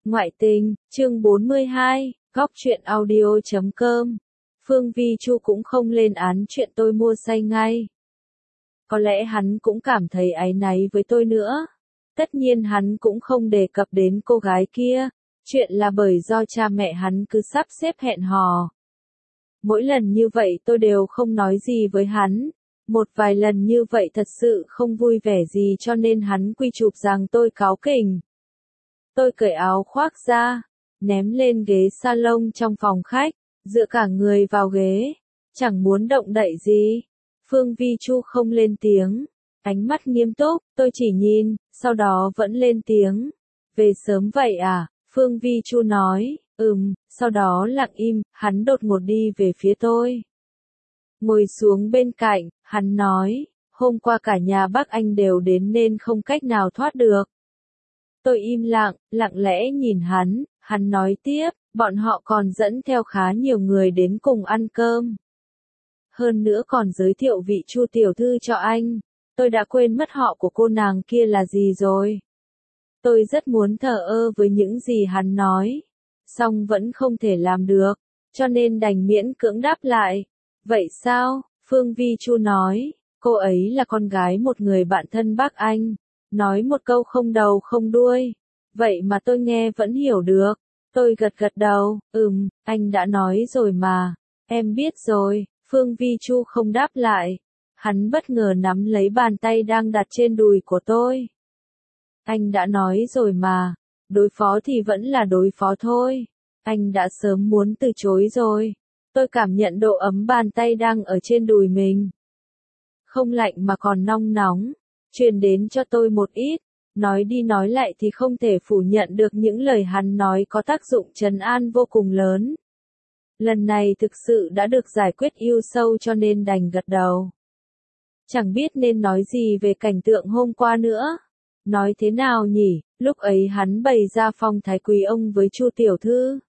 Ngoại tình, chương 42, góc truyện audio.com. Phương Vi Chu cũng không lên án chuyện tôi mua say ngay. Có lẽ hắn cũng cảm thấy áy náy với tôi nữa. Tất nhiên hắn cũng không đề cập đến cô gái kia, chuyện là bởi do cha mẹ hắn cứ sắp xếp hẹn hò. Mỗi lần như vậy tôi đều không nói gì với hắn. Một vài lần như vậy thật sự không vui vẻ gì cho nên hắn quy chụp rằng tôi cáu kỉnh. Tôi cởi áo khoác ra, ném lên ghế salon trong phòng khách, dựa cả người vào ghế, chẳng muốn động đậy gì. Phương Vi Chu không lên tiếng, ánh mắt nghiêm túc, tôi chỉ nhìn, sau đó vẫn lên tiếng. Về sớm vậy à? Phương Vi Chu nói, sau đó lặng im, hắn đột ngột đi về phía tôi. Ngồi xuống bên cạnh, hắn nói, hôm qua cả nhà bác anh đều đến nên không cách nào thoát được. Tôi im lặng, lặng lẽ nhìn hắn nói tiếp, bọn họ còn dẫn theo khá nhiều người đến cùng ăn cơm. Hơn nữa còn giới thiệu vị Chu tiểu thư cho anh, tôi đã quên mất họ của cô nàng kia là gì rồi. Tôi rất muốn thờ ơ với những gì hắn nói, song vẫn không thể làm được, cho nên đành miễn cưỡng đáp lại. Vậy sao? Phương Vi Chu nói, cô ấy là con gái một người bạn thân bác anh. Nói một câu không đầu không đuôi. Vậy mà tôi nghe vẫn hiểu được. Tôi gật gật đầu, anh đã nói rồi mà. Em biết rồi. Phương Vi Chu không đáp lại. Hắn bất ngờ nắm lấy bàn tay đang đặt trên đùi của tôi. Anh đã nói rồi mà. Đối phó thì vẫn là đối phó thôi. Anh đã sớm muốn từ chối rồi. Tôi cảm nhận độ ấm bàn tay đang ở trên đùi mình. Không lạnh mà còn nóng nóng. Truyền đến cho tôi một ít, nói đi nói lại thì không thể phủ nhận được những lời hắn nói có tác dụng trấn an vô cùng lớn. Lần này thực sự đã được giải quyết yêu sâu cho nên đành gật đầu. Chẳng biết nên nói gì về cảnh tượng hôm qua nữa. Nói thế nào nhỉ, lúc ấy hắn bày ra phong thái quý ông với Chu tiểu thư.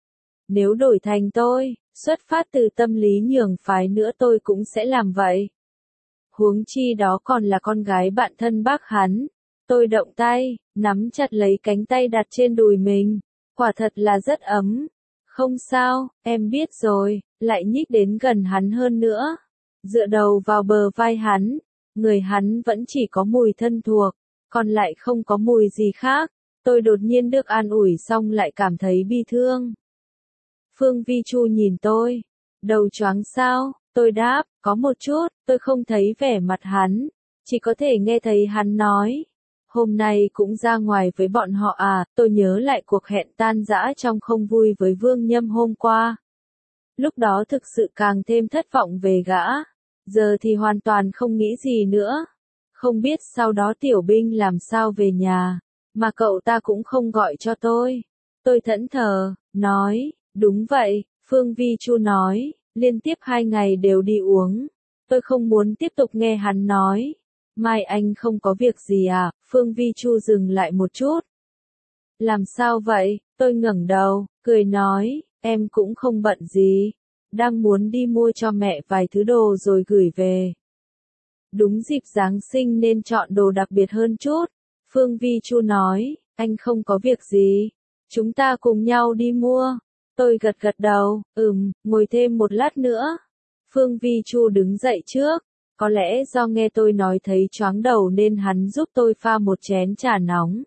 Nếu đổi thành tôi, xuất phát từ tâm lý nhường phái nữa tôi cũng sẽ làm vậy. Huống chi đó còn là con gái bạn thân bác hắn. Tôi động tay, nắm chặt lấy cánh tay đặt trên đùi mình. Quả thật là rất ấm. Không sao, em biết rồi, lại nhích đến gần hắn hơn nữa. Dựa đầu vào bờ vai hắn. Người hắn vẫn chỉ có mùi thân thuộc, còn lại không có mùi gì khác. Tôi đột nhiên được an ủi xong lại cảm thấy bi thương. Phương Vi Chu nhìn tôi. Đầu choáng sao? Tôi đáp, có một chút, tôi không thấy vẻ mặt hắn, chỉ có thể nghe thấy hắn nói. Hôm nay cũng ra ngoài với bọn họ à, tôi nhớ lại cuộc hẹn tan rã trong không vui với Vương Nhâm hôm qua. Lúc đó thực sự càng thêm thất vọng về gã, giờ thì hoàn toàn không nghĩ gì nữa. Không biết sau đó Tiểu Binh làm sao về nhà, mà cậu ta cũng không gọi cho tôi. Tôi thẫn thờ, nói, đúng vậy, Phương Vi Chu nói. Liên tiếp 2 ngày đều đi uống. Tôi không muốn tiếp tục nghe hắn nói. Mai anh không có việc gì à? Phương Vi Chu dừng lại một chút. Làm sao vậy? Tôi ngẩng đầu, cười nói, em cũng không bận gì. Đang muốn đi mua cho mẹ vài thứ đồ rồi gửi về. Đúng dịp Giáng sinh nên chọn đồ đặc biệt hơn chút. Phương Vi Chu nói, anh không có việc gì. Chúng ta cùng nhau đi mua. Tôi gật gật đầu, ngồi thêm một lát nữa. Phương Vi Chu đứng dậy trước, có lẽ do nghe tôi nói thấy choáng đầu nên hắn giúp tôi pha một chén trà nóng.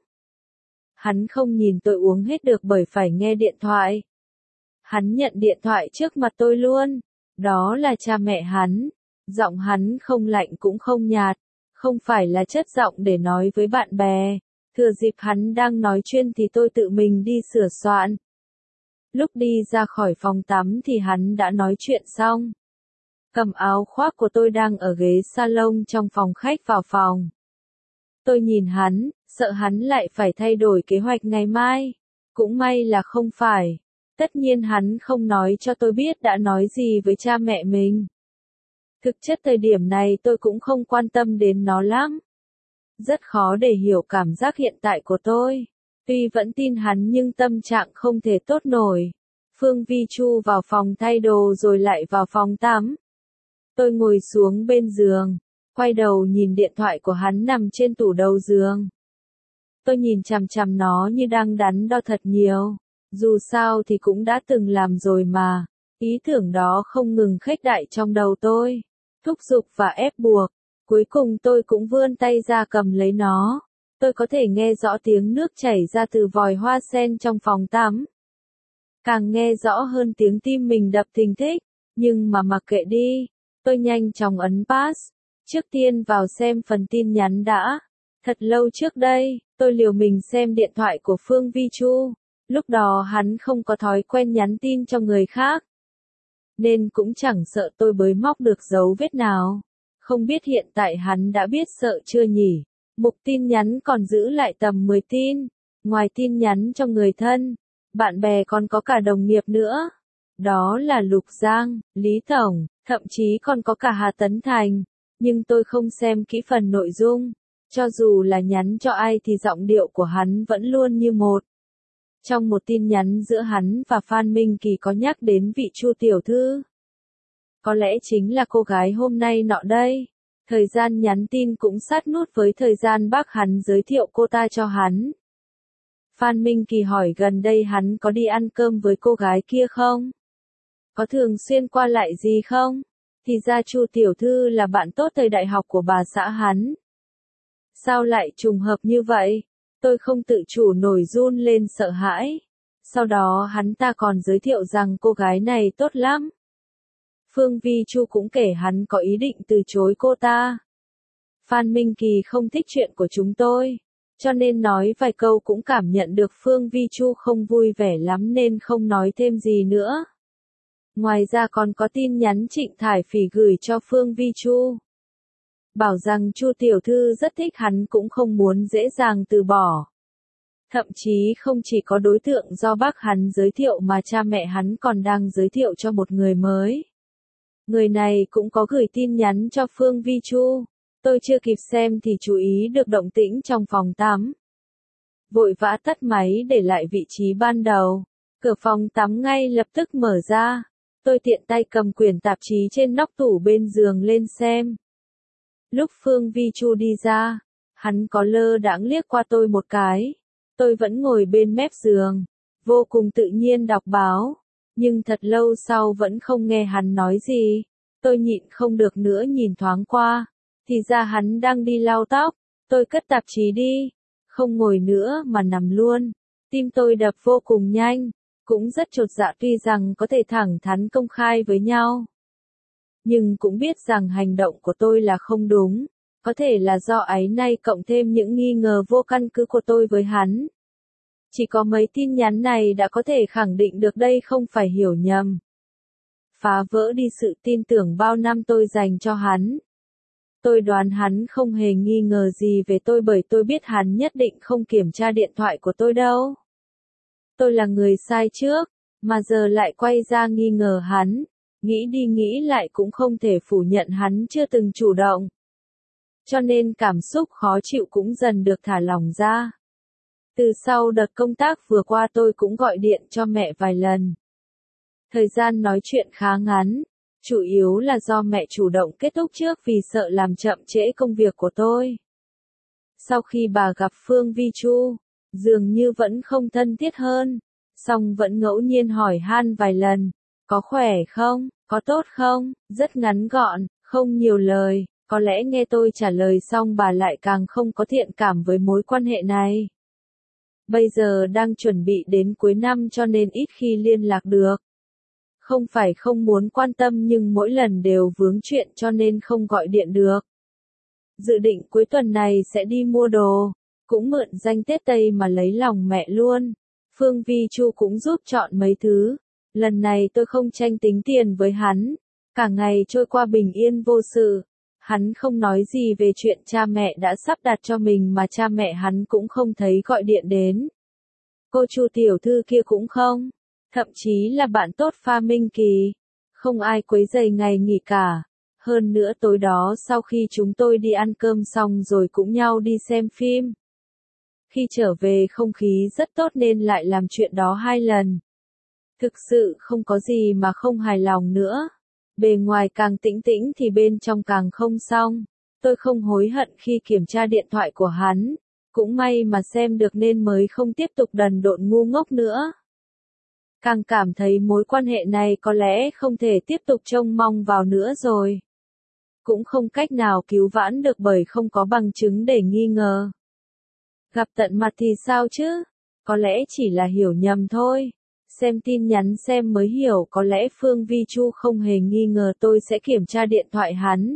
Hắn không nhìn tôi uống hết được bởi phải nghe điện thoại. Hắn nhận điện thoại trước mặt tôi luôn, đó là cha mẹ hắn. Giọng hắn không lạnh cũng không nhạt, không phải là chất giọng để nói với bạn bè. Thừa dịp hắn đang nói chuyện thì tôi tự mình đi sửa soạn. Lúc đi ra khỏi phòng tắm thì hắn đã nói chuyện xong. Cầm áo khoác của tôi đang ở ghế salon trong phòng khách vào phòng. Tôi nhìn hắn, sợ hắn lại phải thay đổi kế hoạch ngày mai. Cũng may là không phải. Tất nhiên hắn không nói cho tôi biết đã nói gì với cha mẹ mình. Thực chất thời điểm này tôi cũng không quan tâm đến nó lắm. Rất khó để hiểu cảm giác hiện tại của tôi. Tuy vẫn tin hắn nhưng tâm trạng không thể tốt nổi. Phương Vi Chu vào phòng thay đồ rồi lại vào phòng tắm. Tôi ngồi xuống bên giường, quay đầu nhìn điện thoại của hắn nằm trên tủ đầu giường. Tôi nhìn chằm chằm nó như đang đắn đo thật nhiều. Dù sao thì cũng đã từng làm rồi mà. Ý tưởng đó không ngừng khuếch đại trong đầu tôi. Thúc giục và ép buộc. Cuối cùng tôi cũng vươn tay ra cầm lấy nó. Tôi có thể nghe rõ tiếng nước chảy ra từ vòi hoa sen trong phòng tắm. Càng nghe rõ hơn tiếng tim mình đập thình thịch. Nhưng mà mặc kệ đi. Tôi nhanh chóng ấn pass. Trước tiên vào xem phần tin nhắn đã. Thật lâu trước đây, tôi liều mình xem điện thoại của Phương Vi Chu. Lúc đó hắn không có thói quen nhắn tin cho người khác. Nên cũng chẳng sợ tôi bới móc được dấu vết nào. Không biết hiện tại hắn đã biết sợ chưa nhỉ? Mục tin nhắn còn giữ lại tầm 10 tin. Ngoài tin nhắn cho người thân, bạn bè còn có cả đồng nghiệp nữa. Đó là Lục Giang, Lý Tổng, thậm chí còn có cả Hà Tấn Thành. Nhưng tôi không xem kỹ phần nội dung. Cho dù là nhắn cho ai thì giọng điệu của hắn vẫn luôn như một. Trong một tin nhắn giữa hắn và Phan Minh Kỳ có nhắc đến vị Chu tiểu thư. Có lẽ chính là cô gái hôm nay nọ đây. Thời gian nhắn tin cũng sát nút với thời gian bác hắn giới thiệu cô ta cho hắn. Phan Minh Kỳ hỏi gần đây hắn có đi ăn cơm với cô gái kia không? Có thường xuyên qua lại gì không? Thì ra Chu tiểu thư là bạn tốt thời đại học của bà xã hắn. Sao lại trùng hợp như vậy? Tôi không tự chủ nổi run lên sợ hãi. Sau đó hắn ta còn giới thiệu rằng cô gái này tốt lắm. Phương Vi Chu cũng kể hắn có ý định từ chối cô ta. Phan Minh Kỳ không thích chuyện của chúng tôi, cho nên nói vài câu cũng cảm nhận được Phương Vi Chu không vui vẻ lắm nên không nói thêm gì nữa. Ngoài ra còn có tin nhắn Trịnh Thải Phỉ gửi cho Phương Vi Chu. Bảo rằng Chu tiểu thư rất thích hắn cũng không muốn dễ dàng từ bỏ. Thậm chí không chỉ có đối tượng do bác hắn giới thiệu mà cha mẹ hắn còn đang giới thiệu cho một người mới. Người này cũng có gửi tin nhắn cho Phương Vi Chu. Tôi chưa kịp xem thì chú ý được động tĩnh trong phòng tắm. Vội vã tắt máy để lại vị trí ban đầu. Cửa phòng tắm ngay lập tức mở ra. Tôi tiện tay cầm quyển tạp chí trên nóc tủ bên giường lên xem. Lúc Phương Vi Chu đi ra, hắn có lơ đãng liếc qua tôi một cái. Tôi vẫn ngồi bên mép giường, vô cùng tự nhiên đọc báo, nhưng thật lâu sau vẫn không nghe hắn nói gì. Tôi nhịn không được nữa nhìn thoáng qua, thì ra hắn đang đi lau tóc. Tôi cất tạp chí đi, không ngồi nữa mà nằm luôn. Tim tôi đập vô cùng nhanh, cũng rất chột dạ tuy rằng có thể thẳng thắn công khai với nhau. Nhưng cũng biết rằng hành động của tôi là không đúng, có thể là do áy náy cộng thêm những nghi ngờ vô căn cứ của tôi với hắn. Chỉ có mấy tin nhắn này đã có thể khẳng định được đây không phải hiểu nhầm. Phá vỡ đi sự tin tưởng bao năm tôi dành cho hắn. Tôi đoán hắn không hề nghi ngờ gì về tôi bởi tôi biết hắn nhất định không kiểm tra điện thoại của tôi đâu. Tôi là người sai trước, mà giờ lại quay ra nghi ngờ hắn. Nghĩ đi nghĩ lại cũng không thể phủ nhận hắn chưa từng chủ động. Cho nên cảm xúc khó chịu cũng dần được thả lỏng ra. Từ sau đợt công tác vừa qua tôi cũng gọi điện cho mẹ vài lần. Thời gian nói chuyện khá ngắn, chủ yếu là do mẹ chủ động kết thúc trước vì sợ làm chậm trễ công việc của tôi. Sau khi bà gặp Phương Vi Chu, dường như vẫn không thân thiết hơn, song vẫn ngẫu nhiên hỏi han vài lần. Có khỏe không? Có tốt không? Rất ngắn gọn, không nhiều lời. Có lẽ nghe tôi trả lời xong bà lại càng không có thiện cảm với mối quan hệ này. Bây giờ đang chuẩn bị đến cuối năm cho nên ít khi liên lạc được. Không phải không muốn quan tâm nhưng mỗi lần đều vướng chuyện cho nên không gọi điện được. Dự định cuối tuần này sẽ đi mua đồ, cũng mượn danh Tết Tây mà lấy lòng mẹ luôn. Phương Vi Chu cũng giúp chọn mấy thứ. Lần này tôi không tranh tính tiền với hắn. Cả ngày trôi qua bình yên vô sự. Hắn không nói gì về chuyện cha mẹ đã sắp đặt cho mình mà cha mẹ hắn cũng không thấy gọi điện đến. Cô Chu tiểu thư kia cũng không. Thậm chí là bạn tốt Pha Minh Kỳ. Không ai quấy rầy ngày nghỉ cả. Hơn nữa tối đó sau khi chúng tôi đi ăn cơm xong rồi cũng nhau đi xem phim. Khi trở về không khí rất tốt nên lại làm chuyện đó 2 lần. Thực sự không có gì mà không hài lòng nữa. Bề ngoài càng tĩnh tĩnh thì bên trong càng không xong. Tôi không hối hận khi kiểm tra điện thoại của hắn. Cũng may mà xem được nên mới không tiếp tục đần độn ngu ngốc nữa. Càng cảm thấy mối quan hệ này có lẽ không thể tiếp tục trông mong vào nữa rồi. Cũng không cách nào cứu vãn được bởi không có bằng chứng để nghi ngờ. Gặp tận mặt thì sao chứ? Có lẽ chỉ là hiểu nhầm thôi. Xem tin nhắn xem mới hiểu có lẽ Phương Vi Chu không hề nghi ngờ tôi sẽ kiểm tra điện thoại hắn.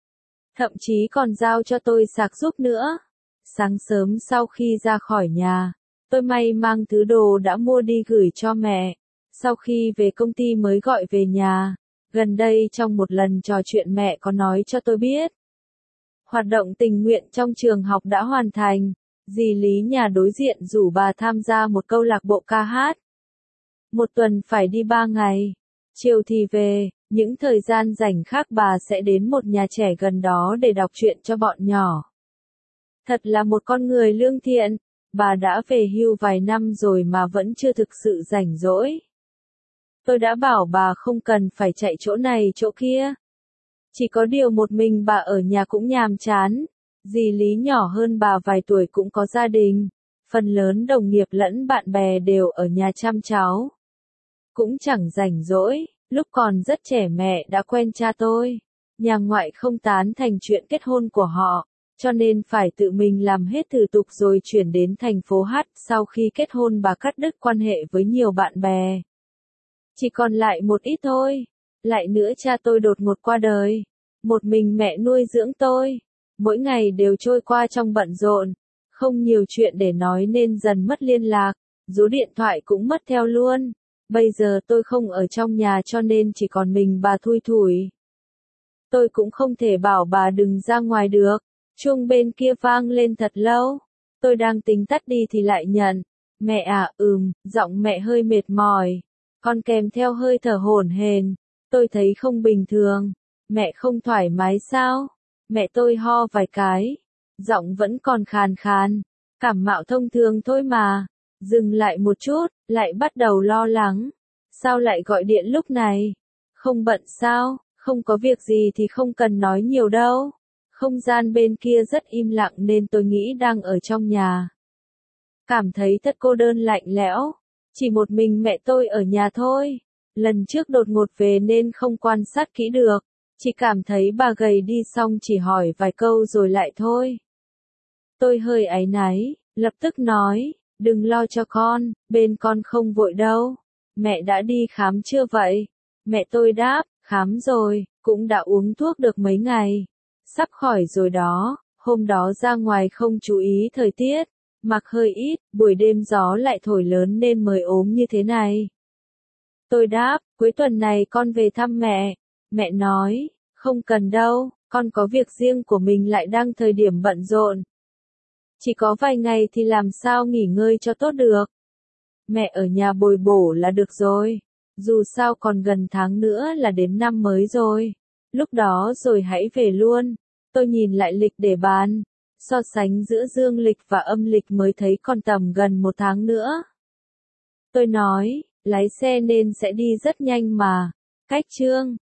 Thậm chí còn giao cho tôi sạc giúp nữa. Sáng sớm sau khi ra khỏi nhà, tôi may mang thứ đồ đã mua đi gửi cho mẹ. Sau khi về công ty mới gọi về nhà. Gần đây trong một lần trò chuyện mẹ có nói cho tôi biết. Hoạt động tình nguyện trong trường học đã hoàn thành. Dì Lý nhà đối diện rủ bà tham gia một câu lạc bộ ca hát. Một tuần phải đi 3 ngày. Chiều thì về, những thời gian rảnh khác bà sẽ đến một nhà trẻ gần đó để đọc truyện cho bọn nhỏ. Thật là một con người lương thiện, bà đã về hưu vài năm rồi mà vẫn chưa thực sự rảnh rỗi. Tôi đã bảo bà không cần phải chạy chỗ này chỗ kia. Chỉ có điều một mình bà ở nhà cũng nhàm chán. Dì Lý nhỏ hơn bà vài tuổi cũng có gia đình. Phần lớn đồng nghiệp lẫn bạn bè đều ở nhà chăm cháu. Cũng chẳng rảnh rỗi, lúc còn rất trẻ mẹ đã quen cha tôi. Nhà ngoại không tán thành chuyện kết hôn của họ, cho nên phải tự mình làm hết thủ tục rồi chuyển đến thành phố H. Sau khi kết hôn bà cắt đứt quan hệ với nhiều bạn bè. Chỉ còn lại một ít thôi. Lại nữa cha tôi đột ngột qua đời. Một mình mẹ nuôi dưỡng tôi. Mỗi ngày đều trôi qua trong bận rộn. Không nhiều chuyện để nói nên dần mất liên lạc. Số điện thoại cũng mất theo luôn. Bây giờ tôi không ở trong nhà cho nên chỉ còn mình bà thui thủi. Tôi cũng không thể bảo bà đừng ra ngoài được. Chuông bên kia vang lên thật lâu. Tôi đang tính tắt đi thì lại nhận. Mẹ à, giọng mẹ hơi mệt mỏi. Còn kèm theo hơi thở hổn hển. Tôi thấy không bình thường. Mẹ không thoải mái sao? Mẹ tôi ho vài cái. Giọng vẫn còn khàn khàn. Cảm mạo thông thường thôi mà. Dừng lại một chút, lại bắt đầu lo lắng. Sao lại gọi điện lúc này? Không bận sao? Không có việc gì thì không cần nói nhiều đâu. Không gian bên kia rất im lặng nên tôi nghĩ đang ở trong nhà. Cảm thấy thật cô đơn lạnh lẽo. Chỉ một mình mẹ tôi ở nhà thôi. Lần trước đột ngột về nên không quan sát kỹ được. Chỉ cảm thấy bà gầy đi xong chỉ hỏi vài câu rồi lại thôi. Tôi hơi áy náy, lập tức nói, đừng lo cho con, bên con không vội đâu. Mẹ đã đi khám chưa vậy? Mẹ tôi đáp, khám rồi, cũng đã uống thuốc được mấy ngày. Sắp khỏi rồi đó, hôm đó ra ngoài không chú ý thời tiết, mặc hơi ít, buổi đêm gió lại thổi lớn nên mới ốm như thế này. Tôi đáp, cuối tuần này con về thăm mẹ. Mẹ nói, không cần đâu, con có việc riêng của mình lại đang thời điểm bận rộn. Chỉ có vài ngày thì làm sao nghỉ ngơi cho tốt được. Mẹ ở nhà bồi bổ là được rồi. Dù sao còn gần tháng nữa là đến năm mới rồi. Lúc đó rồi hãy về luôn. Tôi nhìn lại lịch để bàn. So sánh giữa dương lịch và âm lịch mới thấy còn tầm gần một tháng nữa. Tôi nói, lái xe nên sẽ đi rất nhanh mà. Cách chương